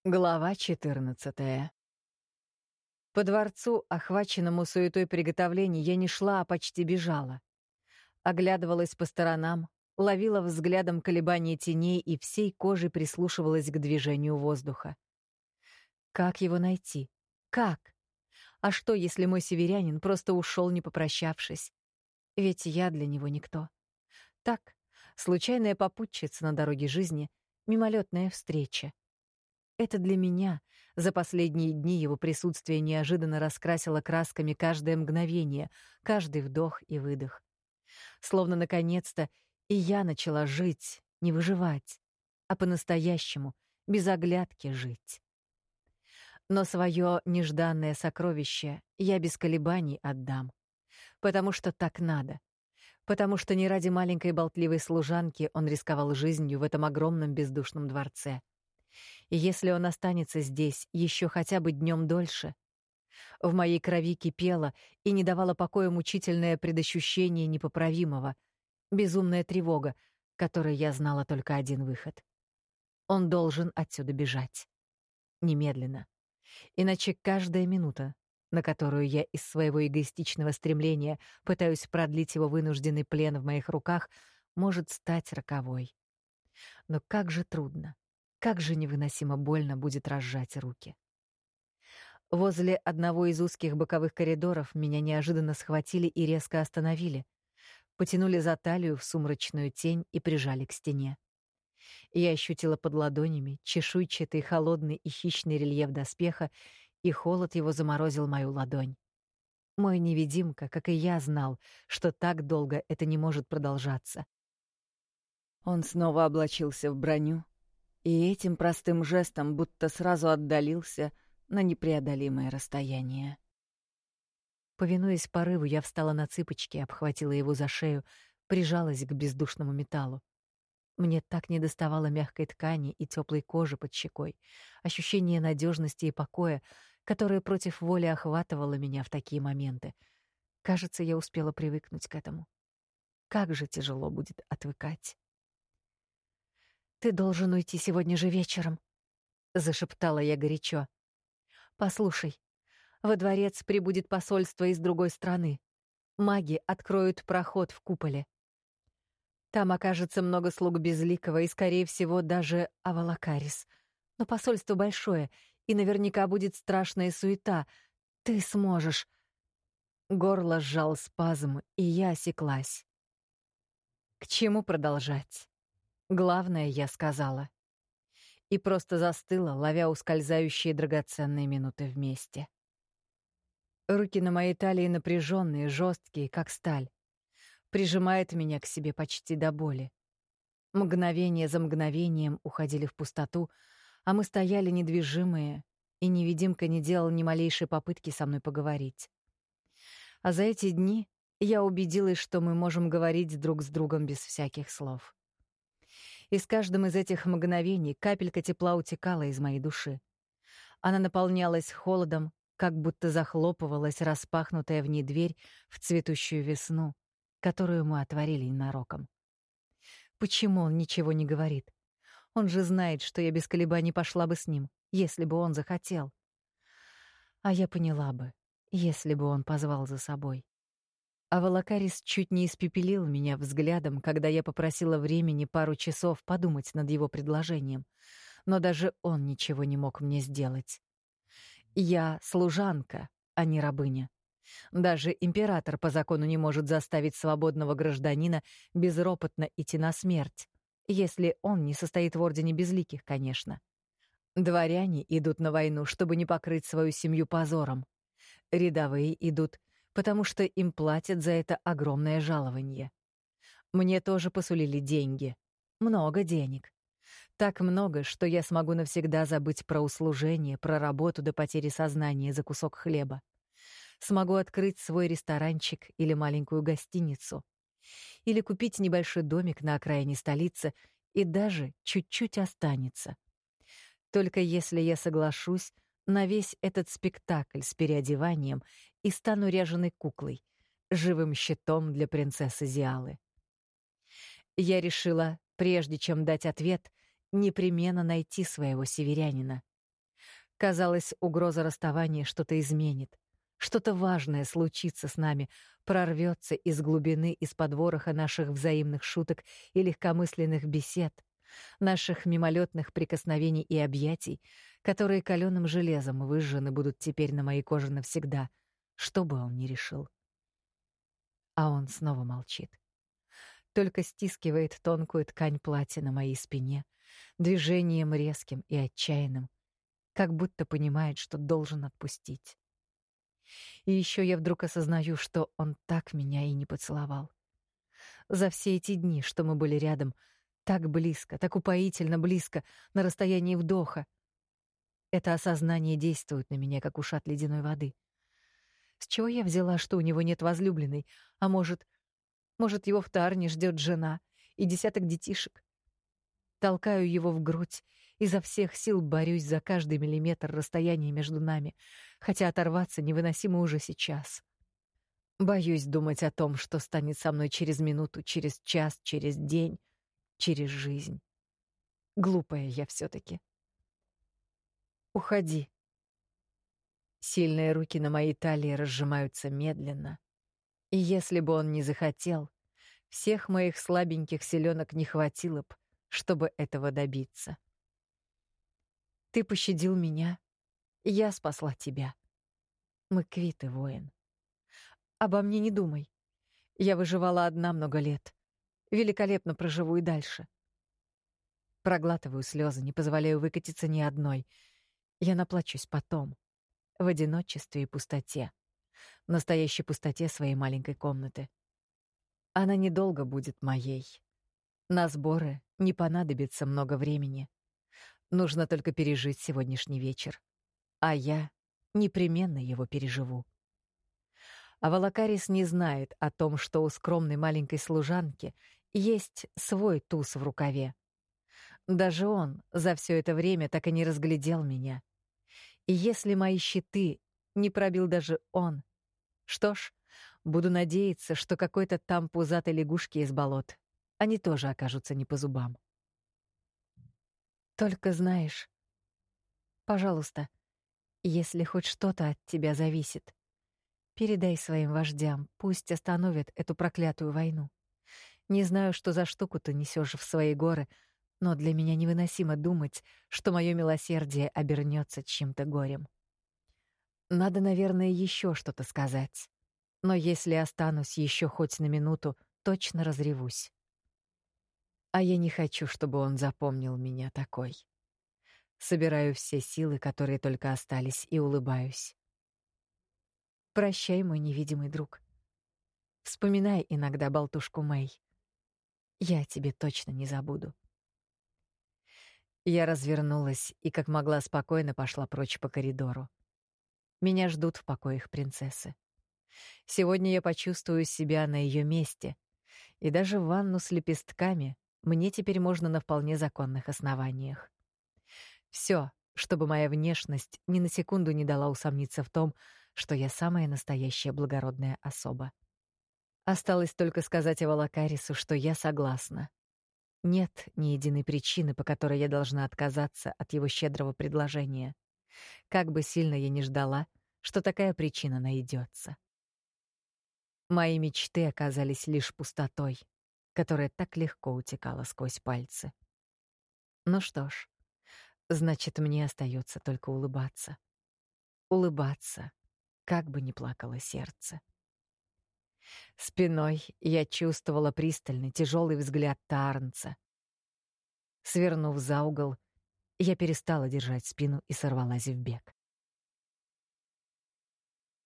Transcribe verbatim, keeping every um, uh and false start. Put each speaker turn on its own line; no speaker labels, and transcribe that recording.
Глава четырнадцатая. По дворцу, охваченному суетой приготовлений, я не шла, а почти бежала. Оглядывалась по сторонам, ловила взглядом колебания теней и всей кожей прислушивалась к движению воздуха. Как его найти? Как? А что, если мой северянин просто ушел, не попрощавшись? Ведь я для него никто. Так, случайная попутчица на дороге жизни, мимолетная встреча. Это для меня за последние дни его присутствие неожиданно раскрасило красками каждое мгновение, каждый вдох и выдох. Словно наконец-то и я начала жить, не выживать, а по-настоящему, без оглядки жить. Но свое нежданное сокровище я без колебаний отдам, потому что так надо, потому что не ради маленькой болтливой служанки он рисковал жизнью в этом огромном бездушном дворце. И если он останется здесь еще хотя бы днем дольше... В моей крови кипело и не давало покоя мучительное предощущение непоправимого, безумная тревога, которой я знала только один выход. Он должен отсюда бежать. Немедленно. Иначе каждая минута, на которую я из своего эгоистичного стремления пытаюсь продлить его вынужденный плен в моих руках, может стать роковой. Но как же трудно. Как же невыносимо больно будет разжать руки. Возле одного из узких боковых коридоров меня неожиданно схватили и резко остановили. Потянули за талию в сумрачную тень и прижали к стене. Я ощутила под ладонями чешуйчатый, холодный и хищный рельеф доспеха, и холод его заморозил мою ладонь. Мой невидимка, как и я, знал, что так долго это не может продолжаться. Он снова облачился в броню, и этим простым жестом будто сразу отдалился на непреодолимое расстояние. Повинуясь порыву, я встала на цыпочки, обхватила его за шею, прижалась к бездушному металлу. Мне так недоставало мягкой ткани и теплой кожи под щекой, ощущение надежности и покоя, которое против воли охватывало меня в такие моменты. Кажется, я успела привыкнуть к этому. Как же тяжело будет отвыкать. «Ты должен уйти сегодня же вечером», — зашептала я горячо. «Послушай, во дворец прибудет посольство из другой страны. Маги откроют проход в куполе. Там окажется много слуг Безликого и, скорее всего, даже Авалакарис. Но посольство большое, и наверняка будет страшная суета. Ты сможешь». Горло сжал спазм, и я осеклась. К чему продолжать? Главное, я сказала. И просто застыла, ловя ускользающие драгоценные минуты вместе. Руки на моей талии напряженные, жесткие, как сталь. Прижимает меня к себе почти до боли. Мгновение за мгновением уходили в пустоту, а мы стояли недвижимые, и невидимка не делал ни малейшей попытки со мной поговорить. А за эти дни я убедилась, что мы можем говорить друг с другом без всяких слов. И с каждым из этих мгновений капелька тепла утекала из моей души. Она наполнялась холодом, как будто захлопывалась распахнутая в ней дверь в цветущую весну, которую мы отворили ненароком. Почему он ничего не говорит? Он же знает, что я без колебаний пошла бы с ним, если бы он захотел. А я поняла бы, если бы он позвал за собой. А Авалакарис чуть не испепелил меня взглядом, когда я попросила времени пару часов подумать над его предложением, но даже он ничего не мог мне сделать. Я служанка, а не рабыня. Даже император по закону не может заставить свободного гражданина безропотно идти на смерть, если он не состоит в Ордене Безликих, конечно. Дворяне идут на войну, чтобы не покрыть свою семью позором. Рядовые идут, потому что им платят за это огромное жалование. Мне тоже посулили деньги. Много денег. Так много, что я смогу навсегда забыть про услужение, про работу до потери сознания за кусок хлеба. Смогу открыть свой ресторанчик или маленькую гостиницу. Или купить небольшой домик на окраине столицы, и даже чуть-чуть останется. Только если я соглашусь на весь этот спектакль с переодеванием и стану ряженой куклой, живым щитом для принцессы Зиалы. Я решила, прежде чем дать ответ, непременно найти своего северянина. Казалось, угроза расставания что-то изменит. Что-то важное случится с нами, прорвется из глубины, из-под вороха наших взаимных шуток и легкомысленных бесед, наших мимолетных прикосновений и объятий, которые калёным железом выжжены будут теперь на моей коже навсегда, что бы он ни решил. А он снова молчит. Только стискивает тонкую ткань платья на моей спине, движением резким и отчаянным, как будто понимает, что должен отпустить. И еще я вдруг осознаю, что он так меня и не поцеловал. За все эти дни, что мы были рядом, так близко, так упоительно близко, на расстоянии вдоха. Это осознание действует на меня, как ушат ледяной воды. С чего я взяла, что у него нет возлюбленной? А может, может, его в Таарне ждет жена и десяток детишек? Толкаю его в грудь, изо всех сил борюсь за каждый миллиметр расстояния между нами, хотя оторваться невыносимо уже сейчас. Боюсь думать о том, что станет со мной через минуту, через час, через день, через жизнь. Глупая я все-таки. Уходи. Сильные руки на моей талии разжимаются медленно. И если бы он не захотел, всех моих слабеньких силёнок не хватило б, чтобы этого добиться. Ты пощадил меня, я спасла тебя. Мы квиты, воин. Обо мне не думай. Я выживала одна много лет. Великолепно проживу и дальше. Проглатываю слезы, не позволяю выкатиться ни одной. Я наплачусь потом, в одиночестве и пустоте. Настоящей пустоте своей маленькой комнаты. Она недолго будет моей. На сборы не понадобится много времени. Нужно только пережить сегодняшний вечер. А я непременно его переживу. А Волокарис не знает о том, что у скромной маленькой служанки есть свой туз в рукаве. Даже он за все это время так и не разглядел меня. И если мои щиты не пробил даже он, что ж, буду надеяться, что какой-то там пузатой лягушки из болот они тоже окажутся не по зубам. Только знаешь, пожалуйста, если хоть что-то от тебя зависит, передай своим вождям, пусть остановят эту проклятую войну. Не знаю, что за штуку ты несешь в свои горы, но для меня невыносимо думать, что мое милосердие обернется чьим-то горем. Надо, наверное, еще что-то сказать. Но если останусь еще хоть на минуту, точно разревусь. А я не хочу, чтобы он запомнил меня такой. Собираю все силы, которые только остались, и улыбаюсь. Прощай, мой невидимый друг. Вспоминай иногда болтушку Мэй. Я тебе точно не забуду. Я развернулась и как могла спокойно пошла прочь по коридору. Меня ждут в покоях принцессы. Сегодня я почувствую себя на ее месте, и даже ванну с лепестками мне теперь можно на вполне законных основаниях. Все, чтобы моя внешность ни на секунду не дала усомниться в том, что я самая настоящая благородная особа. Осталось только сказать Волокарису, что я согласна. Нет ни единой причины, по которой я должна отказаться от его щедрого предложения. Как бы сильно я ни ждала, что такая причина найдется. Мои мечты оказались лишь пустотой, которая так легко утекала сквозь пальцы. Ну что ж, значит, мне остается только улыбаться. Улыбаться, как бы ни плакало сердце. Спиной я чувствовала пристальный, тяжелый взгляд Таарнца. Свернув за угол, я перестала держать спину и сорвалась в бег.